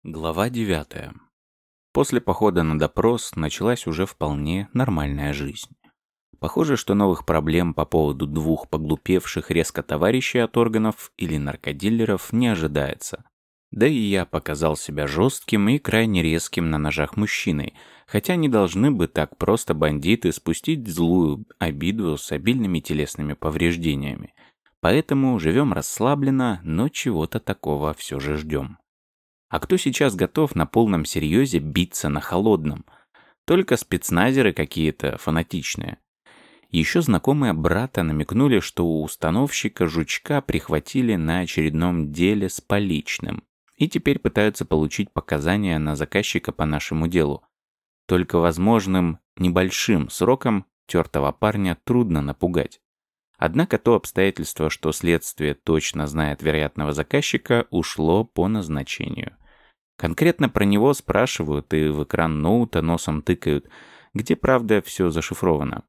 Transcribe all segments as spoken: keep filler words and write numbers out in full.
Глава девятая. После похода на допрос началась уже вполне нормальная жизнь. Похоже, что новых проблем по поводу двух поглупевших резко товарищей от органов или наркодилеров не ожидается. Да и я показал себя жестким и крайне резким на ножах мужчиной, хотя не должны бы так просто бандиты спустить злую обиду с обильными телесными повреждениями. Поэтому живем расслабленно, но чего-то такого все же ждем. А кто сейчас готов на полном серьезе биться на холодном? Только спецназеры какие-то фанатичные. Еще знакомые брата намекнули, что у установщика Жучка прихватили на очередном деле с поличным. И теперь пытаются получить показания на заказчика по нашему делу. Только возможным небольшим сроком тертого парня трудно напугать. Однако то обстоятельство, что следствие точно знает вероятного заказчика, ушло по назначению. Конкретно про него спрашивают и в экран ноута носом тыкают, где, правда, все зашифровано.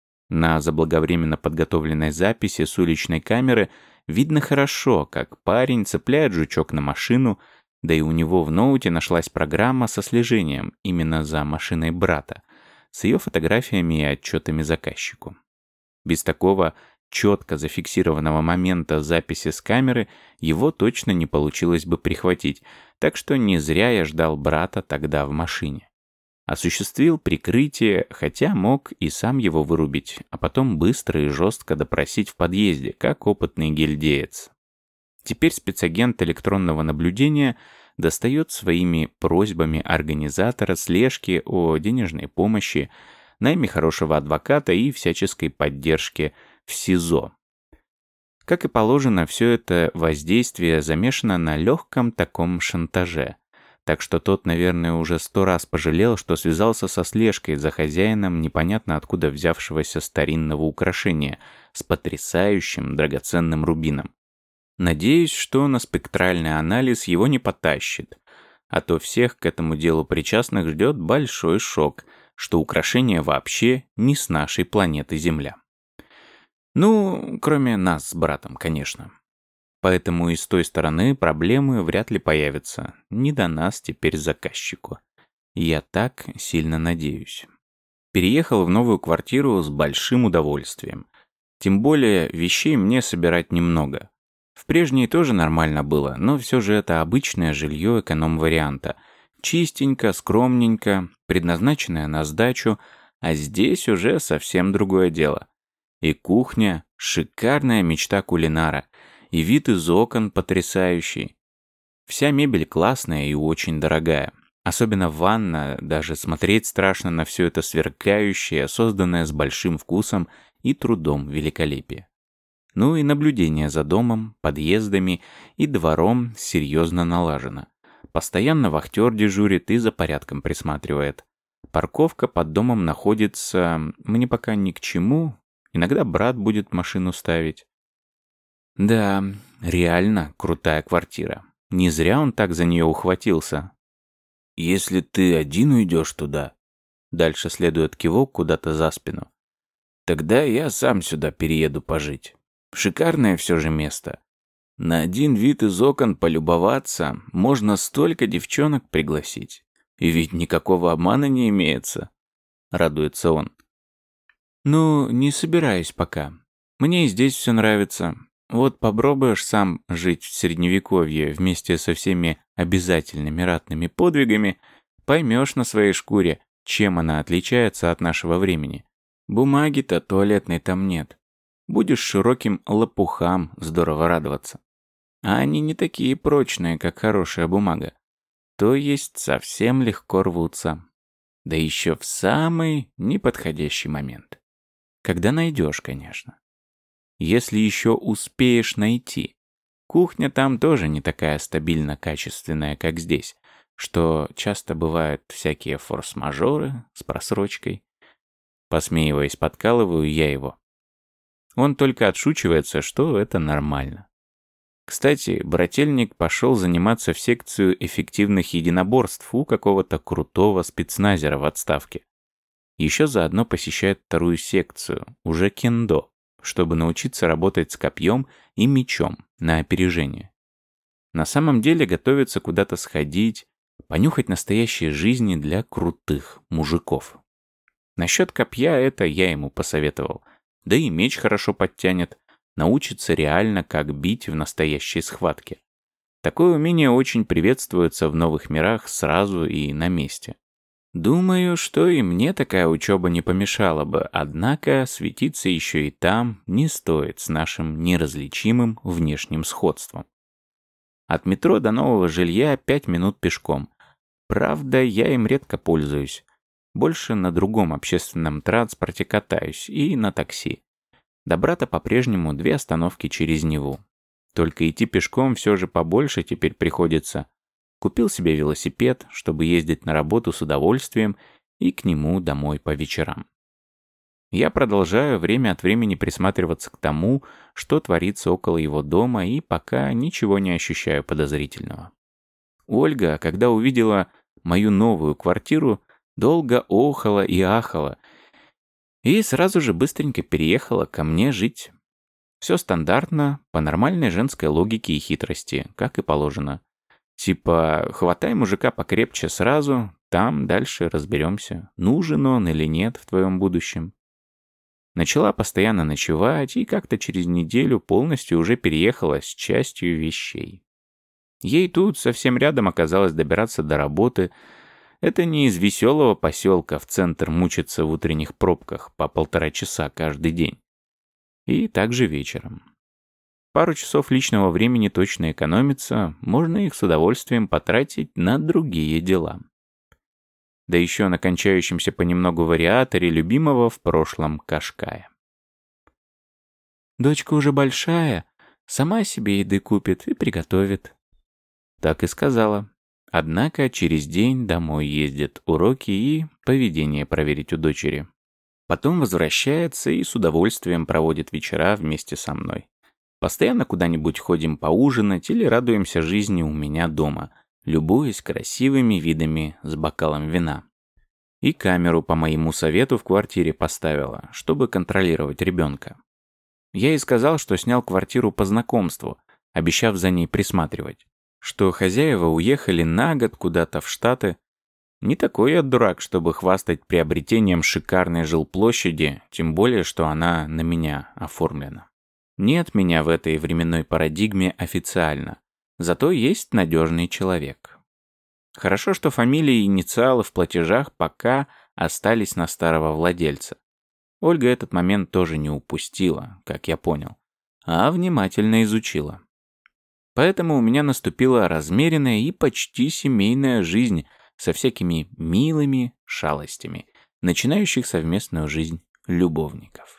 На заблаговременно подготовленной записи с уличной камеры видно хорошо, как парень цепляет жучок на машину, да и у него в ноуте нашлась программа со слежением именно за машиной брата, с ее фотографиями и отчетами заказчику. Без такого четко зафиксированного момента записи с камеры его точно не получилось бы прихватить, так что не зря я ждал брата тогда в машине. Осуществил прикрытие, хотя мог и сам его вырубить, а потом быстро и жестко допросить в подъезде, как опытный гильдеец. Теперь спецагент электронного наблюдения достает своими просьбами организатора слежки о денежной помощи, найме хорошего адвоката и всяческой поддержке в СИЗО. Как и положено, все это воздействие замешано на легком таком шантаже. Так что тот, наверное, уже сто раз пожалел, что связался со слежкой за хозяином непонятно откуда взявшегося старинного украшения с потрясающим драгоценным рубином. Надеюсь, что на спектральный анализ его не потащит, а то всех к этому делу причастных ждет большой шок, что украшение вообще не с нашей планеты Земля. Ну, кроме нас с братом, конечно. Поэтому и с той стороны проблемы вряд ли появятся. Не до нас теперь заказчику. Я так сильно надеюсь. Переехал в новую квартиру с большим удовольствием. Тем более вещей мне собирать немного. В прежней тоже нормально было, но все же это обычное жилье эконом-варианта. Чистенько, скромненько, предназначенное на сдачу, а здесь уже совсем другое дело. И кухня — шикарная мечта кулинара, и вид из окон потрясающий. Вся мебель классная и очень дорогая. Особенно ванна, даже смотреть страшно на все это сверкающее, созданное с большим вкусом и трудом великолепие. Ну и наблюдение за домом, подъездами и двором серьезно налажено. Постоянно вахтер дежурит и за порядком присматривает. Парковка под домом находится, мне пока ни к чему, иногда брат будет машину ставить. Да, реально крутая квартира. Не зря он так за нее ухватился. Если ты один уйдешь туда, дальше следует кивок куда-то за спину, тогда я сам сюда перееду пожить. Шикарное все же место. На один вид из окон полюбоваться можно столько девчонок пригласить. И ведь никакого обмана не имеется, радуется он. Ну, не собираюсь пока. Мне и здесь все нравится. Вот попробуешь сам жить в средневековье вместе со всеми обязательными ратными подвигами, поймешь на своей шкуре, чем она отличается от нашего времени. Бумаги-то туалетной там нет. Будешь широким лопухам здорово радоваться. А они не такие прочные, как хорошая бумага. То есть совсем легко рвутся. Да еще в самый неподходящий момент. Когда найдешь, конечно. Если еще успеешь найти. Кухня там тоже не такая стабильно качественная, как здесь, что часто бывают всякие форс-мажоры с просрочкой. Посмеиваясь, подкалываю я его. Он только отшучивается, что это нормально. Кстати, брательник пошел заниматься в секцию эффективных единоборств у какого-то крутого спецназера в отставке. Еще заодно посещает вторую секцию, уже кендо, чтобы научиться работать с копьем и мечом на опережение. На самом деле готовится куда-то сходить, Понюхать настоящей жизни для крутых мужиков. Насчет копья это я ему посоветовал. Да и меч хорошо подтянет. Научится реально, как бить в настоящей схватке. Такое умение очень приветствуется в новых мирах сразу и на месте. Думаю, что и мне такая учеба не помешала бы, однако светиться еще и там не стоит с нашим неразличимым внешним сходством. От метро до нового жилья пять минут пешком. Правда, я им редко пользуюсь. Больше на другом общественном транспорте катаюсь и на такси. До брата по-прежнему две остановки через Неву. Только идти пешком все же побольше теперь приходится. Купил себе велосипед, чтобы ездить на работу с удовольствием и к нему домой по вечерам. Я продолжаю время от времени присматриваться к тому, что творится около его дома, и пока ничего не ощущаю подозрительного. Ольга, когда увидела мою новую квартиру, долго охала и ахала, и сразу же быстренько переехала ко мне жить. Все стандартно, по нормальной женской логике и хитрости, как и положено. Типа, хватай мужика покрепче сразу, там дальше разберемся, нужен он или нет в твоем будущем. Начала постоянно ночевать и как-то через неделю полностью уже переехала с частью вещей. Ей тут совсем рядом оказалось добираться до работы. Это не из веселого поселка в центр мучиться в утренних пробках по полтора часа каждый день. И также вечером. Пару часов личного времени точно экономится, можно их с удовольствием потратить на другие дела. Да еще на кончающемся понемногу вариаторе любимого в прошлом Кашкая. «Дочка уже большая, сама себе еды купит и приготовит». Так и сказала. Однако через день домой ездит уроки и поведение проверить у дочери. Потом возвращается и с удовольствием проводит вечера вместе со мной. Постоянно куда-нибудь ходим поужинать или радуемся жизни у меня дома, любуясь красивыми видами с бокалом вина. И камеру по моему совету в квартире поставила, чтобы контролировать ребенка. Я ей сказал, что снял квартиру по знакомству, обещав за ней присматривать. Что хозяева уехали на год куда-то в Штаты. Не такой я дурак, чтобы хвастать приобретением шикарной жилплощади, тем более, что она на меня оформлена. Нет меня в этой временной парадигме официально, зато есть надежный человек. Хорошо, что фамилии и инициалы в платежах пока остались на старого владельца. Ольга этот момент тоже не упустила, как я понял, а внимательно изучила. Поэтому у меня наступила размеренная и почти семейная жизнь со всякими милыми шалостями, начинающих совместную жизнь любовников.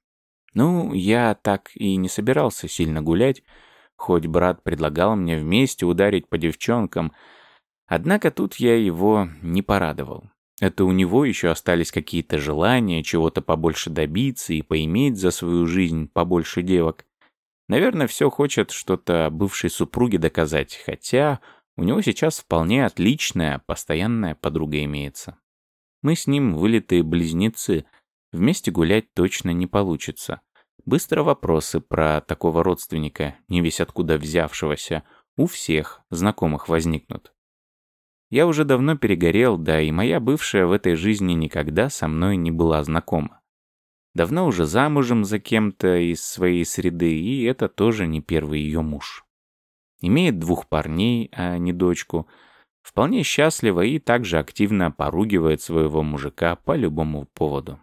Ну, я так и не собирался сильно гулять, хоть брат предлагал мне вместе ударить по девчонкам, однако тут я его не порадовал. Это у него еще остались какие-то желания чего-то побольше добиться и поиметь за свою жизнь побольше девок. Наверное, все хочет что-то бывшей супруге доказать, хотя у него сейчас вполне отличная постоянная подруга имеется. Мы с ним вылитые близнецы, вместе гулять точно не получится. Быстро вопросы про такого родственника, не весь откуда взявшегося, у всех знакомых возникнут. Я уже давно перегорел, да и моя бывшая в этой жизни никогда со мной не была знакома. Давно уже замужем за кем-то из своей среды, и это тоже не первый ее муж. Имеет двух парней, а не дочку. Вполне счастлива и также активно поругивает своего мужика по любому поводу.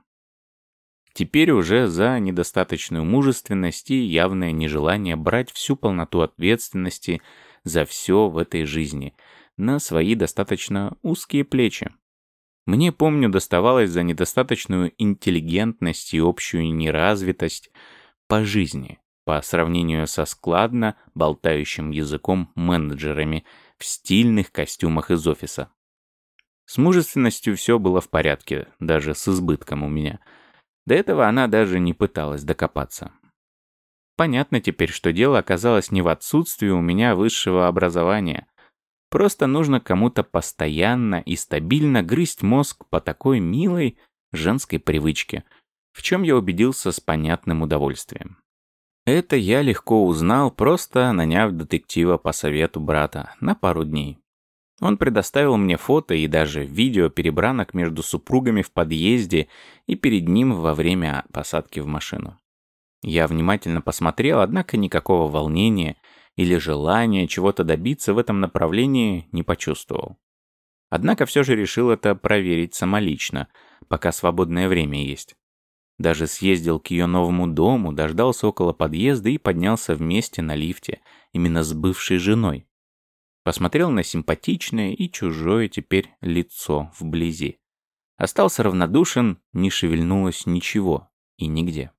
Теперь уже за недостаточную мужественность и явное нежелание брать всю полноту ответственности за все в этой жизни на свои достаточно узкие плечи. Мне, помню, доставалось за недостаточную интеллигентность и общую неразвитость по жизни, по сравнению со складно болтающим языком менеджерами в стильных костюмах из офиса. С мужественностью все было в порядке, даже с избытком у меня. До этого она даже не пыталась докопаться. Понятно теперь, что дело оказалось не в отсутствии у меня высшего образования. Просто нужно кому-то постоянно и стабильно грызть мозг по такой милой женской привычке, в чем я убедился с понятным удовольствием. Это я легко узнал, просто наняв детектива по совету брата на пару дней. Он предоставил мне фото и даже видео перебранок между супругами в подъезде и перед ним во время посадки в машину. Я внимательно посмотрел, однако никакого волнения или желания чего-то добиться в этом направлении не почувствовал. Однако все же решил это проверить самолично, пока свободное время есть. Даже съездил к ее новому дому, дождался около подъезда и поднялся вместе на лифте, именно с бывшей женой. Посмотрел на симпатичное и чужое теперь лицо вблизи. Остался равнодушен, не шевельнулось ничего и нигде.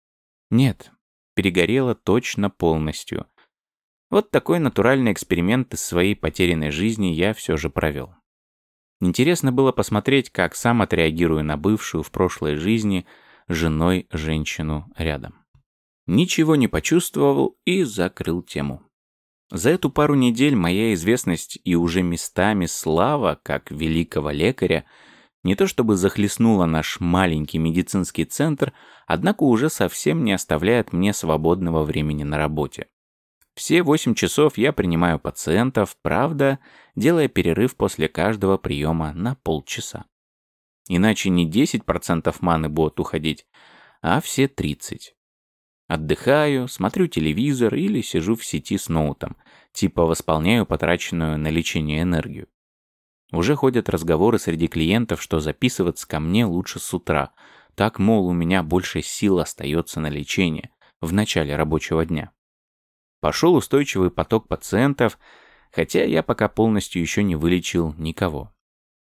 Нет, перегорело точно полностью. Вот такой натуральный эксперимент из своей потерянной жизни я все же провел. Интересно было посмотреть, как сам отреагирую на бывшую в прошлой жизни женой женщину рядом. Ничего не почувствовал и закрыл тему. За эту пару недель моя известность и уже местами слава, как великого лекаря, не то чтобы захлестнула наш маленький медицинский центр, однако уже совсем не оставляет мне свободного времени на работе. Все восемь часов я принимаю пациентов, правда, делая перерыв после каждого приема на полчаса. Иначе не десять процентов маны будут уходить, а все тридцать. Отдыхаю, смотрю телевизор или сижу в сети с ноутом, типа восполняю потраченную на лечение энергию. Уже ходят разговоры среди клиентов, что записываться ко мне лучше с утра. Так, мол, у меня больше сил остается на лечение в начале рабочего дня. Пошел устойчивый поток пациентов, хотя я пока полностью еще не вылечил никого.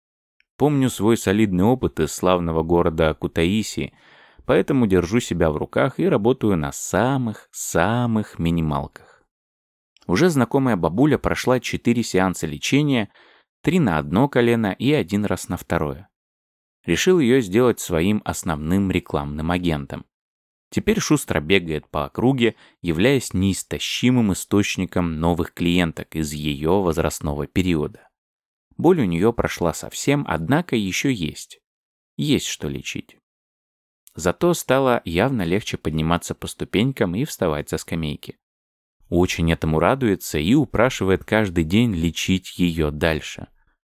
Помню свой солидный опыт из славного города Кутаиси, поэтому держу себя в руках и работаю на самых-самых минималках. Уже знакомая бабуля прошла четыре сеанса лечения, три на одно колено и один раз на второе. Решил ее сделать своим основным рекламным агентом. Теперь шустро бегает по округе, являясь неистощимым источником новых клиенток из ее возрастного периода. Боль у нее прошла совсем, однако еще есть. Есть что лечить. Зато стало явно легче подниматься по ступенькам и вставать со скамейки. Очень этому радуется и упрашивает каждый день лечить ее дальше.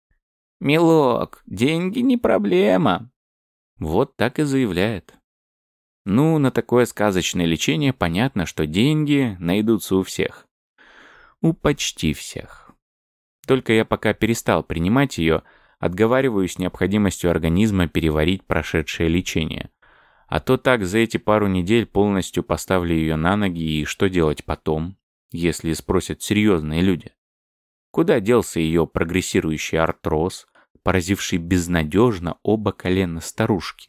«Милок, деньги не проблема». Вот так и заявляет. Ну, на такое сказочное лечение понятно, что деньги найдутся у всех. У почти всех. Только я пока перестал принимать ее, отговариваюсь необходимостью организма переварить прошедшее лечение. А то так за эти пару недель полностью поставлю ее на ноги, и что делать потом, если спросят серьезные люди? Куда делся ее прогрессирующий артроз, поразивший безнадежно оба колена старушки?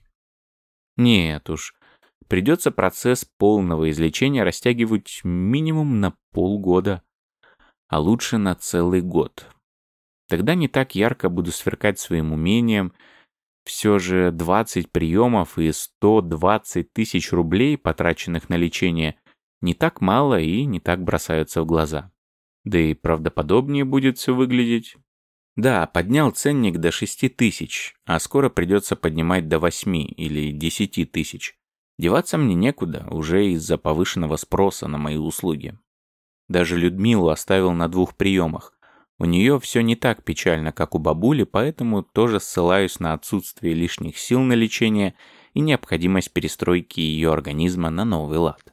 Нет уж, придется процесс полного излечения растягивать минимум на полгода, а лучше на целый год. Тогда не так ярко буду сверкать своим умением. Все же двадцать приемов и сто двадцать тысяч рублей, потраченных на лечение, не так мало и не так бросаются в глаза. Да и правдоподобнее будет все выглядеть. Да, поднял ценник до шести тысяч, а скоро придется поднимать до восьми или десяти тысяч. Деваться мне некуда, уже из-за повышенного спроса на мои услуги. Даже Людмилу оставил на двух приемах. У нее все не так печально, как у бабули, поэтому тоже ссылаюсь на отсутствие лишних сил на лечение и необходимость перестройки ее организма на новый лад.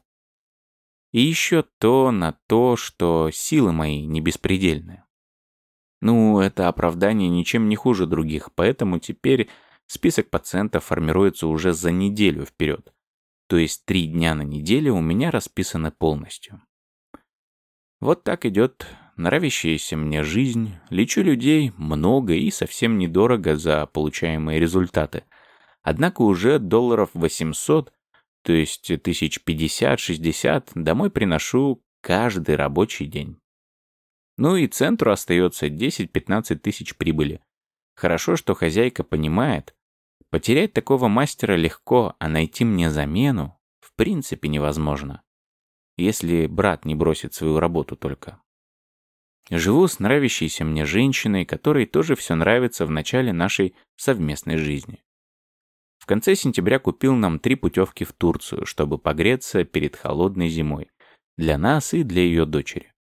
И еще то на то, что силы мои не беспредельны. Ну, это оправдание ничем не хуже других, поэтому теперь список пациентов формируется уже за неделю вперед. То есть три дня на неделю у меня расписаны полностью. Вот так идет нравящаяся мне жизнь, лечу людей много и совсем недорого за получаемые результаты. Однако уже долларов восемьсот, то есть тысяч пятьдесят-шестьдесят, домой приношу каждый рабочий день. Ну и центру остается десять-пятнадцать тысяч прибыли. Хорошо, что хозяйка понимает, потерять такого мастера легко, а найти мне замену в принципе невозможно. Если брат не бросит свою работу только. Живу с нравящейся мне женщиной, которой тоже все нравится в начале нашей совместной жизни. В конце сентября купил нам три путевки в Турцию, чтобы погреться перед холодной зимой. Для нас и для ее дочери.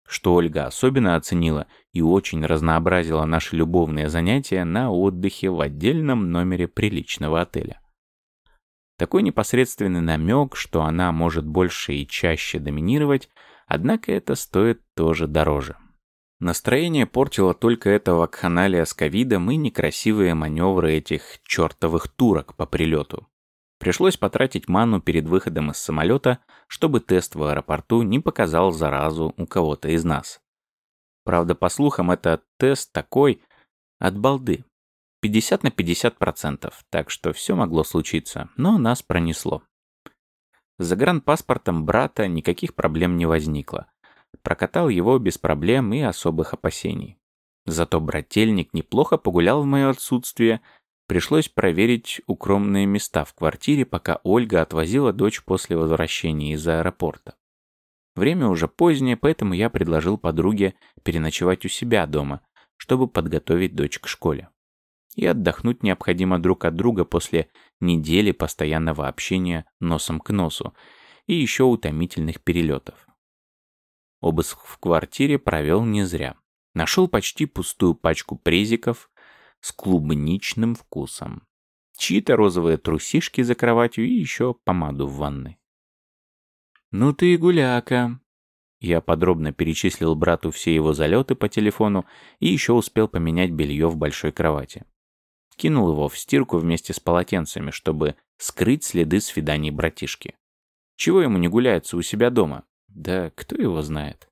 что Ольга особенно оценила и очень разнообразила наши любовные занятия на отдыхе в отдельном номере приличного отеля. Такой непосредственный намек, что она может больше и чаще доминировать, однако это стоит тоже дороже. Настроение портило только эта вакханалия с ковидом и некрасивые маневры этих чертовых турок по прилету. Пришлось потратить ману перед выходом из самолета, чтобы тест в аэропорту не показал заразу у кого-то из нас. Правда, по слухам, это тест такой от балды. пятьдесят на пятьдесят процентов, так что все могло случиться, но нас пронесло. С загранпаспортом брата никаких проблем не возникло. Прокатал его без проблем и особых опасений. Зато брательник неплохо погулял в мое отсутствие. Пришлось проверить укромные места в квартире, пока Ольга отвозила дочь после возвращения из аэропорта. Время уже позднее, поэтому я предложил подруге переночевать у себя дома, чтобы подготовить дочь к школе. И отдохнуть необходимо друг от друга после недели постоянного общения носом к носу и еще утомительных перелетов. Обыск в квартире провел не зря. Нашел почти пустую пачку презиков с клубничным вкусом, чьи-то розовые трусишки за кроватью и еще помаду в ванной. «Ну ты и гуляка!» Я подробно перечислил брату все его залеты по телефону и еще успел поменять белье в большой кровати. Кинул его в стирку вместе с полотенцами, чтобы скрыть следы свиданий братишки. Чего ему не гуляется у себя дома? Да кто его знает.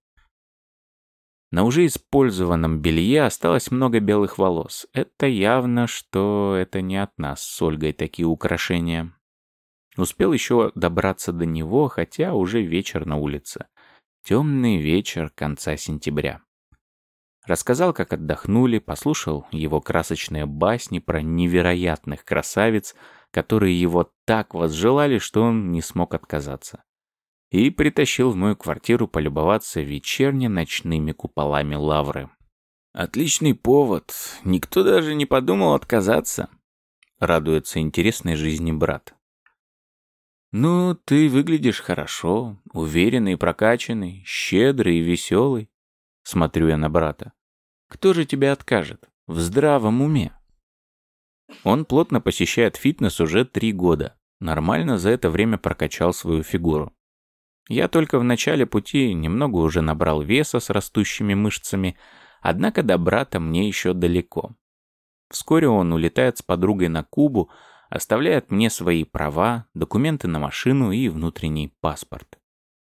На уже использованном белье осталось много белых волос. Это явно, что это не от нас с Ольгой такие украшения. Успел еще добраться до него, хотя уже вечер на улице. Темный вечер конца сентября. Рассказал, как отдохнули, послушал его красочные басни про невероятных красавиц, которые его так возжелали, что он не смог отказаться. И притащил в мою квартиру полюбоваться вечерне-ночными куполами лавры. «Отличный повод. Никто даже не подумал отказаться», — радуется интересной жизни брат. «Ну, ты выглядишь хорошо, уверенный и прокачанный, щедрый и веселый», — смотрю я на брата. «Кто же тебе откажет? В здравом уме». Он плотно посещает фитнес уже три года. Нормально за это время прокачал свою фигуру. Я только в начале пути немного уже набрал веса с растущими мышцами, однако до брата мне еще далеко. Вскоре он улетает с подругой на Кубу, оставляет мне свои права, документы на машину и внутренний паспорт.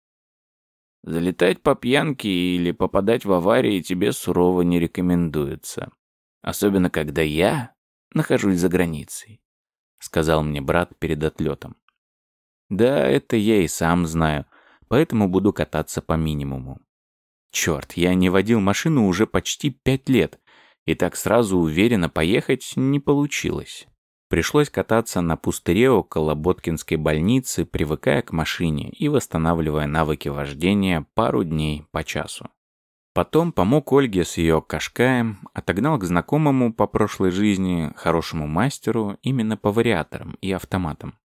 Залетать по пьянке или попадать в аварии тебе сурово не рекомендуется. Особенно, когда я нахожусь за границей, сказал мне брат перед отлетом. Да, это я и сам знаю. Поэтому буду кататься по минимуму. Черт, я не водил машину уже почти пять лет, и так сразу уверенно поехать не получилось. Пришлось кататься на пустыре около Боткинской больницы, привыкая к машине и восстанавливая навыки вождения пару дней по часу. Потом помог Ольге с ее кашкаем, отогнал к знакомому по прошлой жизни хорошему мастеру именно по вариаторам и автоматам.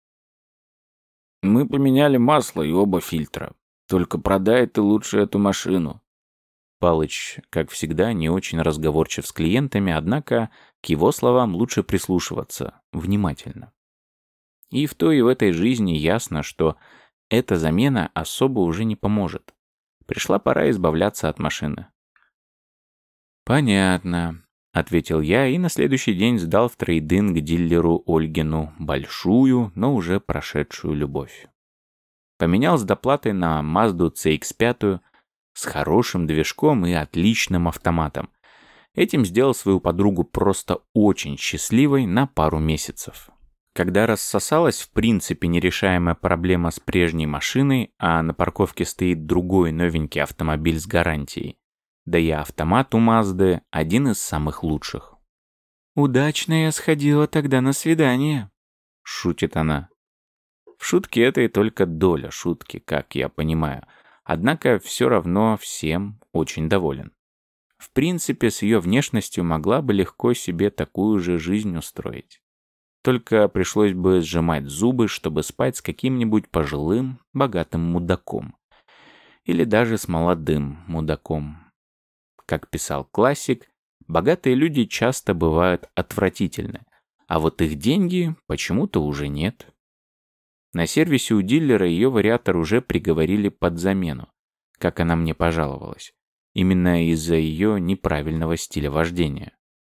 Мы поменяли масло и оба фильтра. Только продай ты лучше эту машину. Палыч, как всегда, не очень разговорчив с клиентами, однако к его словам лучше прислушиваться внимательно. И в той и в этой жизни ясно, что эта замена особо уже не поможет. Пришла пора избавляться от машины. «Понятно», — ответил я и на следующий день сдал в трейд-ин к дилеру Ольгину большую, но уже прошедшую любовь. Поменял с доплатой на Mazda си икс пять с хорошим движком и отличным автоматом. Этим сделал свою подругу просто очень счастливой на пару месяцев. Когда рассосалась в принципе нерешаемая проблема с прежней машиной, а на парковке стоит другой новенький автомобиль с гарантией, да и автомат у Мазды один из самых лучших. «Удачно я сходила тогда на свидание», — шутит она. В шутке этой только доля шутки, как я понимаю, однако все равно всем очень доволен. В принципе, с ее внешностью могла бы легко себе такую же жизнь устроить. Только пришлось бы сжимать зубы, чтобы спать с каким-нибудь пожилым, богатым мудаком. или даже с молодым мудаком. Как писал классик, богатые люди часто бывают отвратительны, а вот их деньги почему-то уже нет. На сервисе у дилера ее вариатор уже приговорили под замену, как она мне пожаловалась, именно из-за ее неправильного стиля вождения.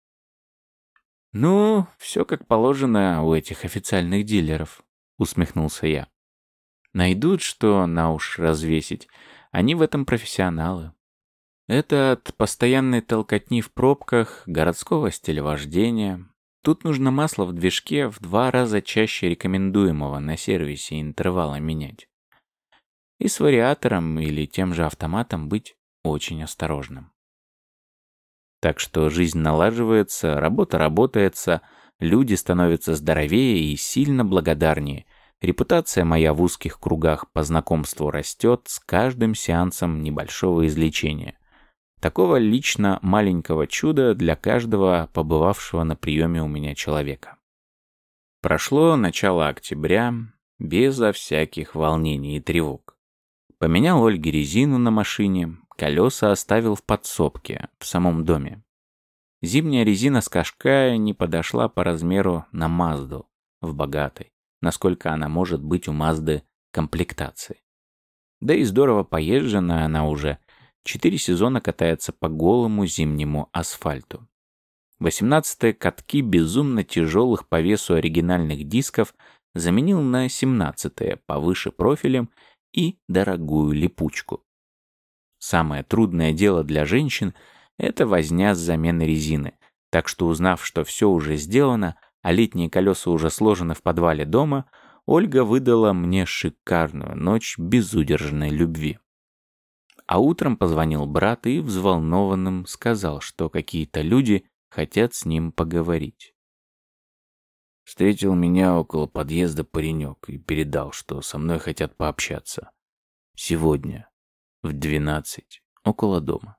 «Ну, все как положено у этих официальных дилеров», — усмехнулся я. «Найдут, что на уши развесить. Они в этом профессионалы. Это от постоянной толкотни в пробках, городского стиля вождения. Тут нужно масло в движке в два раза чаще рекомендуемого на сервисе интервала менять. И с вариатором или тем же автоматом быть очень осторожным. Так что жизнь налаживается, работа работается, люди становятся здоровее и сильно благодарнее. Репутация моя в узких кругах по знакомству растет с каждым сеансом небольшого излечения. Такого лично маленького чуда для каждого побывавшего на приеме у меня человека. Прошло начало октября, безо всяких волнений и тревог. Поменял Ольге резину на машине, колеса оставил в подсобке, в самом доме. Зимняя резина с Кашкая не подошла по размеру на Мазду, в богатой, насколько она может быть у Мазды комплектации. Да и здорово поезженная она уже, четыре сезона катается по голому зимнему асфальту. восемнадцатые катки безумно тяжелых по весу оригинальных дисков заменил на семнадцатые повыше профилем и дорогую липучку. Самое трудное дело для женщин – это возня с заменой резины, так что узнав, что все уже сделано, а летние колеса уже сложены в подвале дома, Ольга выдала мне шикарную ночь безудержной любви. А утром позвонил брат и взволнованным сказал, что какие-то люди хотят с ним поговорить. Встретил меня около подъезда паренек и передал, что со мной хотят пообщаться. Сегодня, в двенадцать, около дома.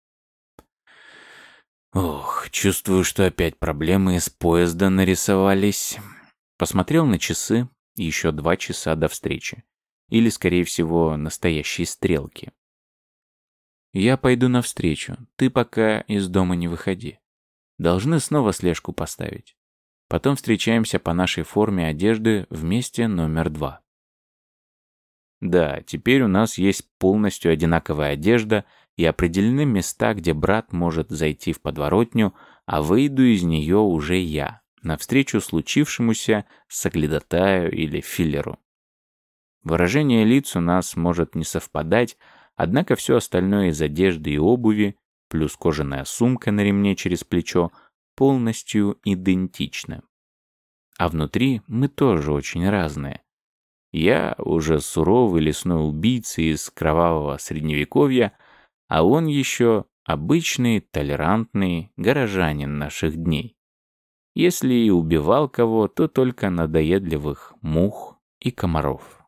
Ох, чувствую, что опять проблемы из поезда нарисовались. Посмотрел на часы, еще два часа до встречи. Или, скорее всего, настоящие стрелки. Я пойду навстречу, ты пока из дома не выходи. Должны снова слежку поставить. Потом встречаемся по нашей форме одежды в месте номер два. Да, теперь у нас есть полностью одинаковая одежда и определены места, где брат может зайти в подворотню, а выйду из нее уже я, навстречу случившемуся соглядатаю или филлеру. Выражение лиц у нас может не совпадать, однако все остальное из одежды и обуви, плюс кожаная сумка на ремне через плечо, полностью идентично. А внутри мы тоже очень разные. Я уже суровый лесной убийца из кровавого средневековья, а он еще обычный, толерантный горожанин наших дней. Если и убивал кого, то только надоедливых мух и комаров.